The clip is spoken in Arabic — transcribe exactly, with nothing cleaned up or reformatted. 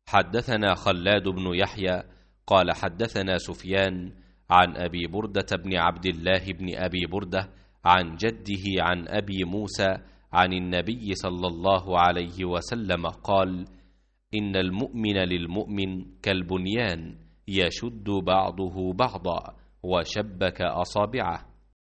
حدثنا خلاد بن يحيى قال حدثنا سفيان عن أبي بردة بن عبد الله بن أبي بردة عن جده عن أبي موسى عن النبي صلى الله عليه وسلم قال: إن المؤمن للمؤمن كالبنيان يشد بعضه بعضا وشبك أصابعه.